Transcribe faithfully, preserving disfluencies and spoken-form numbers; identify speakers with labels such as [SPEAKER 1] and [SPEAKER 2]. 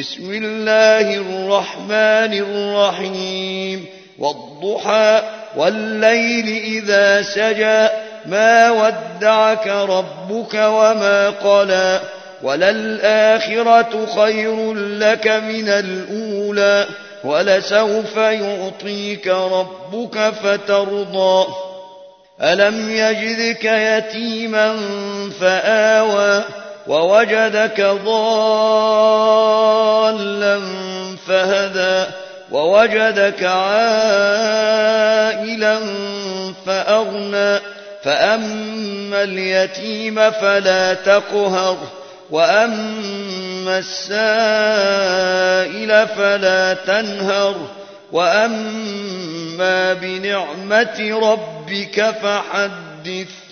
[SPEAKER 1] بسم الله الرحمن الرحيم والضحى والليل إذا سجى ما ودعك ربك وما قلى وللآخرة خير لك من الأولى ولسوف يعطيك ربك فترضى ألم يجدك يتيما فآوى ووجدك ضالا فهدى ووجدك عائلا فأغنى فأما اليتيم فلا تقهر وأما السائل فلا تنهر وأما بنعمة ربك فحدث